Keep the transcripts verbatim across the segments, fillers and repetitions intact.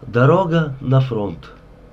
Дорога на фронт.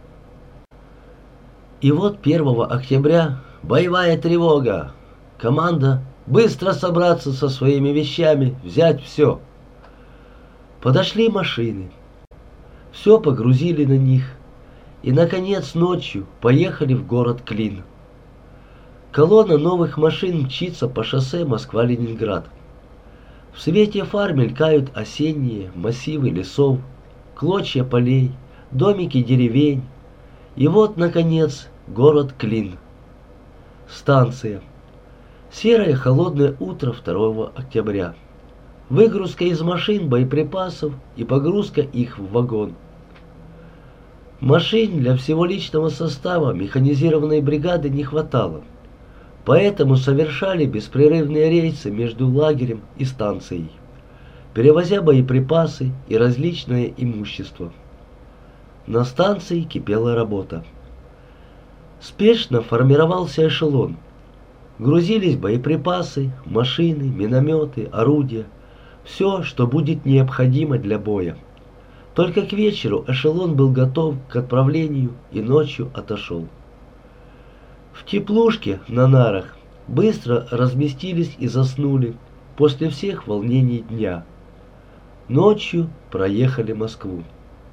И вот первого октября боевая тревога. Команда быстро собраться со своими вещами, взять все. Подошли машины. Все погрузили на них. И, наконец, ночью поехали в город Клин. Колонна новых машин мчится по шоссе Москва-Ленинград. В свете фар мелькают осенние массивы лесов, клочья полей, домики деревень. И вот, наконец, город Клин. Станция. Серое холодное утро второго октября. Выгрузка из машин боеприпасов и погрузка их в вагон. Машин для всего личного состава механизированной бригады не хватало. Поэтому совершали беспрерывные рейсы между лагерем и станцией, перевозя боеприпасы и различное имущество. На станции кипела работа. Спешно формировался эшелон. Грузились боеприпасы, машины, минометы, орудия. Все, что будет необходимо для боя. Только к вечеру эшелон был готов к отправлению и ночью отошел. В теплушке на нарах быстро разместились и заснули после всех волнений дня. Ночью проехали Москву.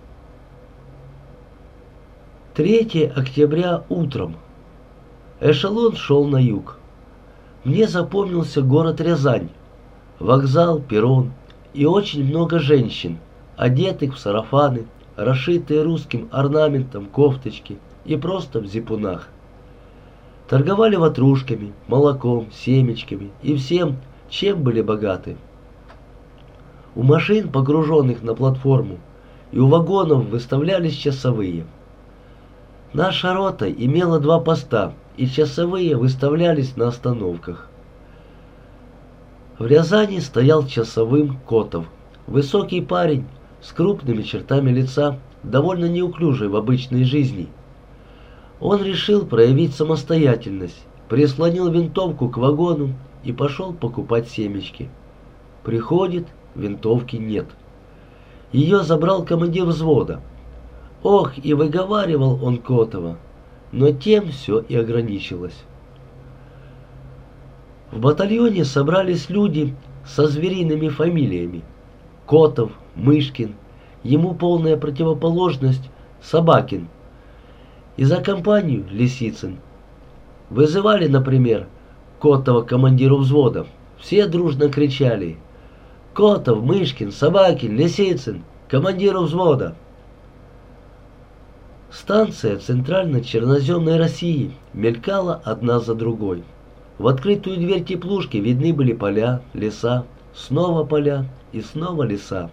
третьего октября утром. Эшелон шел на юг. Мне запомнился город Рязань, вокзал, перрон и очень много женщин, одетых в сарафаны, расшитые русским орнаментом кофточки и просто в зипунах. Торговали ватрушками, молоком, семечками и всем, чем были богаты. У машин, погруженных на платформу, и у вагонов выставлялись часовые. Наша рота имела два поста, и часовые выставлялись на остановках. В Рязани стоял часовым Котов, высокий парень с крупными чертами лица, довольно неуклюжий в обычной жизни. Он решил проявить самостоятельность, прислонил винтовку к вагону и пошел покупать семечки. Приходит, винтовки нет. Ее забрал командир взвода. Ох, и выговаривал он Котова, но тем все и ограничилось. В батальоне собрались люди со звериными фамилиями. Котов, Мышкин, ему полная противоположность Собакин. И за компанию Лисицын. Вызывали, например, Котова к командиру взвода. Все дружно кричали: «Котов, Мышкин, Собакин, Лисицын, командиру взвода!» Станция Центрально-Черноземной России мелькала одна за другой. В открытую дверь теплушки видны были поля, леса, снова поля и снова леса.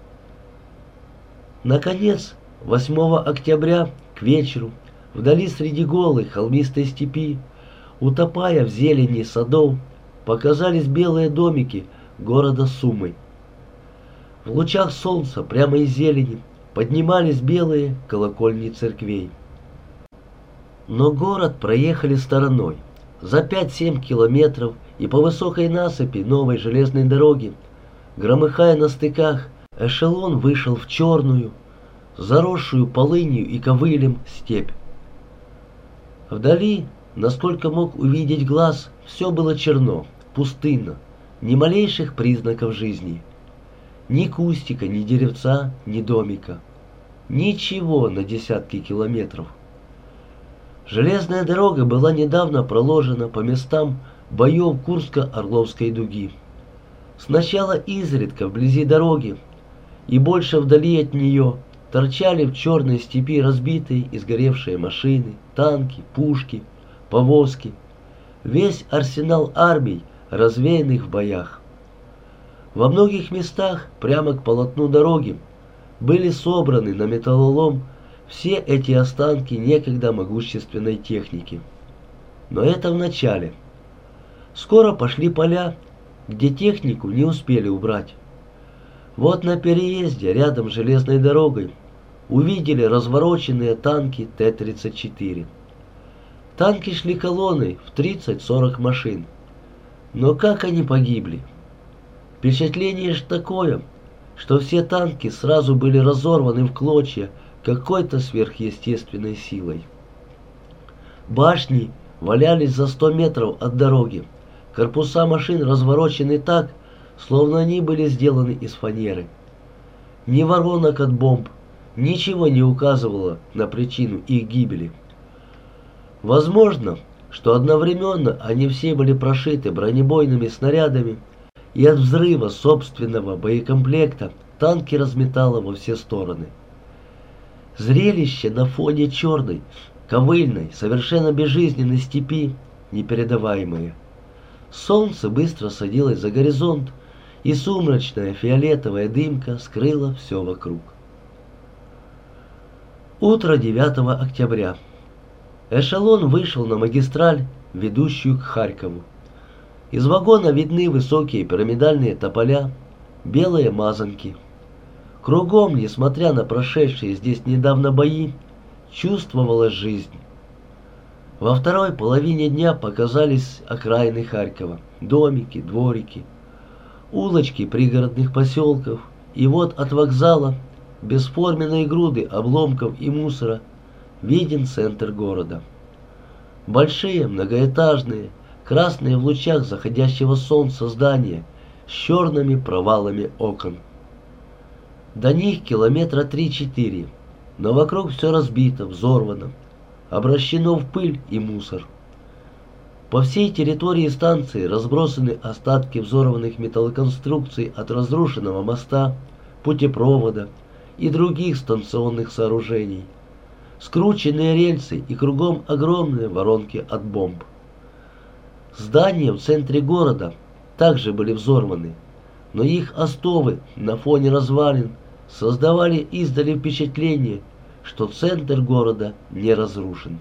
Наконец, восьмого октября к вечеру, вдали среди голой холмистой степи, утопая в зелени садов, показались белые домики города Сумы. В лучах солнца прямо из зелени поднимались белые колокольни церквей. Но город проехали стороной. За пять-семь километров и по высокой насыпи новой железной дороги, громыхая на стыках, эшелон вышел в черную, заросшую полынью и ковылем степь. Вдали, насколько мог увидеть глаз, все было черно, пустынно, ни малейших признаков жизни. Ни кустика, ни деревца, ни домика. Ничего на десятки километров. Железная дорога была недавно проложена по местам боев Курско-Орловской дуги. Сначала изредка вблизи дороги и больше вдали от нее торчали в черной степи разбитые и сгоревшие машины, танки, пушки, повозки. Весь арсенал армий, развеянных в боях. Во многих местах, прямо к полотну дороги, были собраны на металлолом все эти останки некогда могущественной техники. Но это в начале. Скоро пошли поля, где технику не успели убрать. Вот на переезде рядом с железной дорогой увидели развороченные танки Т тридцать четыре. Танки шли колонной в тридцать-сорок машин. Но как они погибли? Впечатление ж такое, что все танки сразу были разорваны в клочья какой-то сверхъестественной силой. Башни валялись за сто метров от дороги. Корпуса машин разворочены так, словно они были сделаны из фанеры. Ни воронок от бомб, ничего не указывало на причину их гибели. Возможно, что одновременно они все были прошиты бронебойными снарядами, и от взрыва собственного боекомплекта танки разметало во все стороны. Зрелище на фоне черной, ковыльной, совершенно безжизненной степи непередаваемое. Солнце быстро садилось за горизонт, и сумрачная фиолетовая дымка скрыла все вокруг. Утро девятого октября. Эшелон вышел на магистраль, ведущую к Харькову. Из вагона видны высокие пирамидальные тополя, белые мазанки. Кругом, несмотря на прошедшие здесь недавно бои, чувствовалась жизнь. Во второй половине дня показались окраины Харькова, домики, дворики, улочки пригородных поселков, и вот от вокзала, бесформенные груды обломков и мусора, виден центр города. Большие, многоэтажные, красные в лучах заходящего солнца здания с черными провалами окон. До них километра три-четыре, но вокруг все разбито, взорвано, обращено в пыль и мусор. По всей территории станции разбросаны остатки взорванных металлоконструкций от разрушенного моста, путепровода и других станционных сооружений, скрученные рельсы и кругом огромные воронки от бомб. Здания в центре города также были взорваны, но их остовы на фоне развалин создавали издали впечатление, что центр города не разрушен.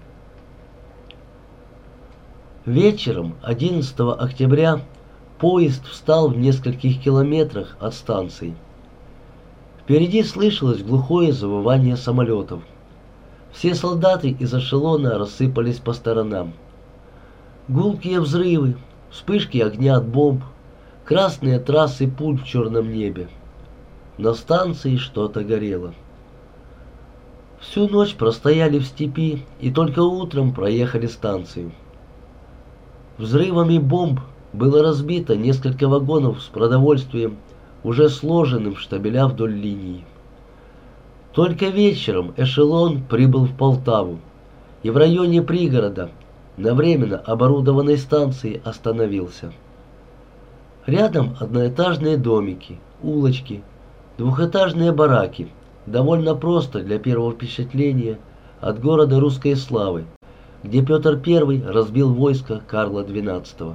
Вечером одиннадцатого октября поезд встал в нескольких километрах от станции. Впереди слышалось глухое завывание самолетов. Все солдаты из эшелона рассыпались по сторонам. Гулкие взрывы, вспышки огня от бомб, красные трассы пуль в черном небе. На станции что-то горело. Всю ночь простояли в степи и только утром проехали станцию. Взрывами бомб было разбито несколько вагонов с продовольствием, уже сложенным в штабеля вдоль линии. Только вечером эшелон прибыл в Полтаву и в районе пригорода на временно оборудованной станции остановился. Рядом одноэтажные домики, улочки, двухэтажные бараки, довольно просто для первого впечатления от города русской славы, где Петр Первый разбил войско Карла Двенадцатого.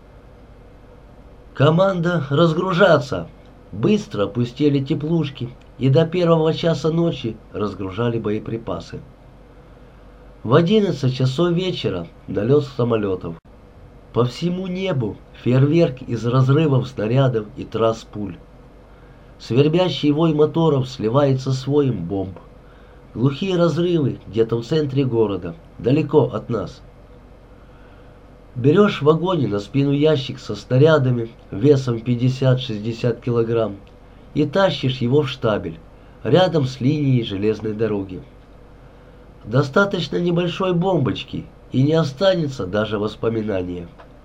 «Команда разгружаться!» Быстро опустили теплушки и до первого часа ночи разгружали боеприпасы. В одиннадцать часов вечера налет самолетов. По всему небу фейерверк из разрывов снарядов и трасс пуль. Свербящий вой моторов сливается с воем бомб. Глухие разрывы где-то в центре города, далеко от нас. Берешь в вагоне на спину ящик со снарядами весом пятьдесят-шестьдесят килограмм и тащишь его в штабель, рядом с линией железной дороги. Достаточно небольшой бомбочки, и не останется даже воспоминания.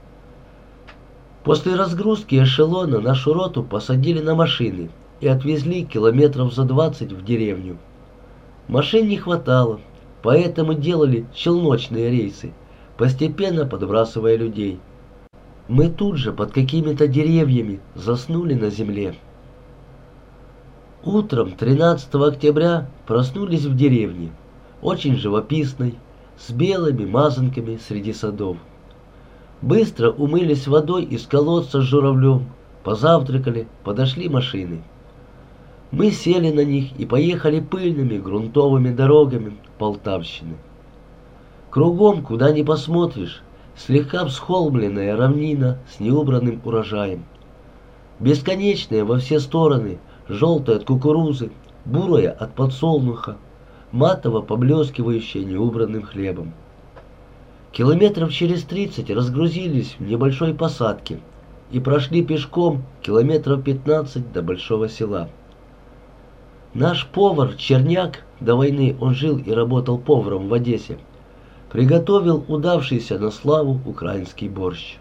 После разгрузки эшелона нашу роту посадили на машины и отвезли километров за двадцать в деревню. Машин не хватало, поэтому делали челночные рейсы, постепенно подбрасывая людей. Мы тут же под какими-то деревьями заснули на земле. Утром тринадцатого октября проснулись в деревне, очень живописной, с белыми мазанками среди садов. Быстро умылись водой из колодца с журавлем, позавтракали, подошли машины. Мы сели на них и поехали пыльными грунтовыми дорогами Полтавщины. Кругом, куда ни посмотришь, слегка всхолмленная равнина с неубранным урожаем. Бесконечная во все стороны, желтая от кукурузы, бурая от подсолнуха, матово поблескивающая неубранным хлебом. Километров через тридцать разгрузились в небольшой посадке и прошли пешком километров пятнадцать до большого села. Наш повар Черняк, до войны он жил и работал поваром в Одессе, приготовил удавшийся на славу украинский борщ.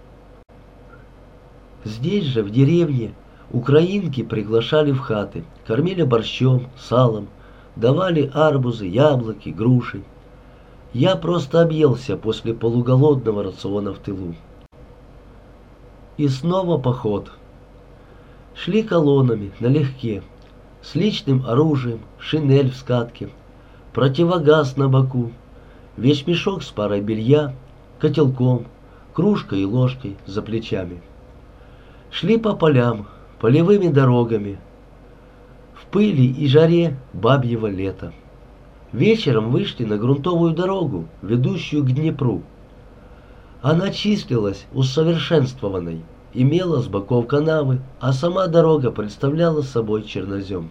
Здесь же, в деревне, украинки приглашали в хаты, кормили борщом, салом, давали арбузы, яблоки, груши. Я просто объелся после полуголодного рациона в тылу. И снова поход. Шли колоннами, налегке, с личным оружием, шинель в скатке, противогаз на боку, вещмешок с парой белья, котелком, кружкой и ложкой за плечами. Шли по полям, полевыми дорогами, в пыли и жаре бабьего лета. Вечером вышли на грунтовую дорогу, ведущую к Днепру. Она числилась усовершенствованной, имела с боков канавы, а сама дорога представляла собой чернозем.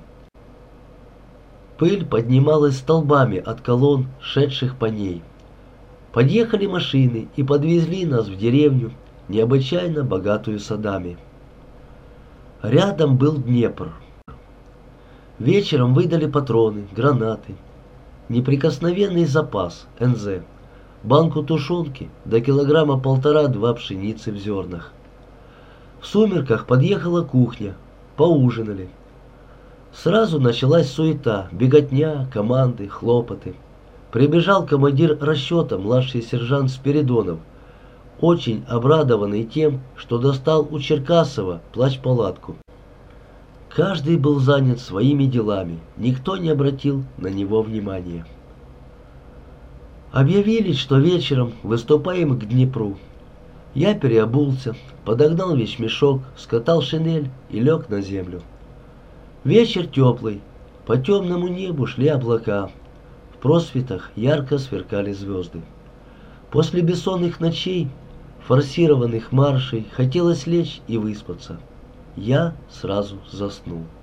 Пыль поднималась столбами от колонн, шедших по ней. Подъехали машины и подвезли нас в деревню, необычайно богатую садами. Рядом был Днепр. Вечером выдали патроны, гранаты, неприкосновенный запас, эн зэ, банку тушенки до килограмма полтора-два пшеницы в зернах. В сумерках подъехала кухня, поужинали. Сразу началась суета, беготня, команды, хлопоты. Прибежал командир расчета, младший сержант Спиридонов, очень обрадованный тем, что достал у Черкасова плащ-палатку. Каждый был занят своими делами, никто не обратил на него внимания. Объявили, что вечером выступаем к Днепру. Я переобулся, подогнал вещмешок, скатал шинель и лег на землю. Вечер теплый, по темному небу шли облака, в просветах ярко сверкали звезды. После бессонных ночей, форсированных маршей, хотелось лечь и выспаться. Я сразу заснул.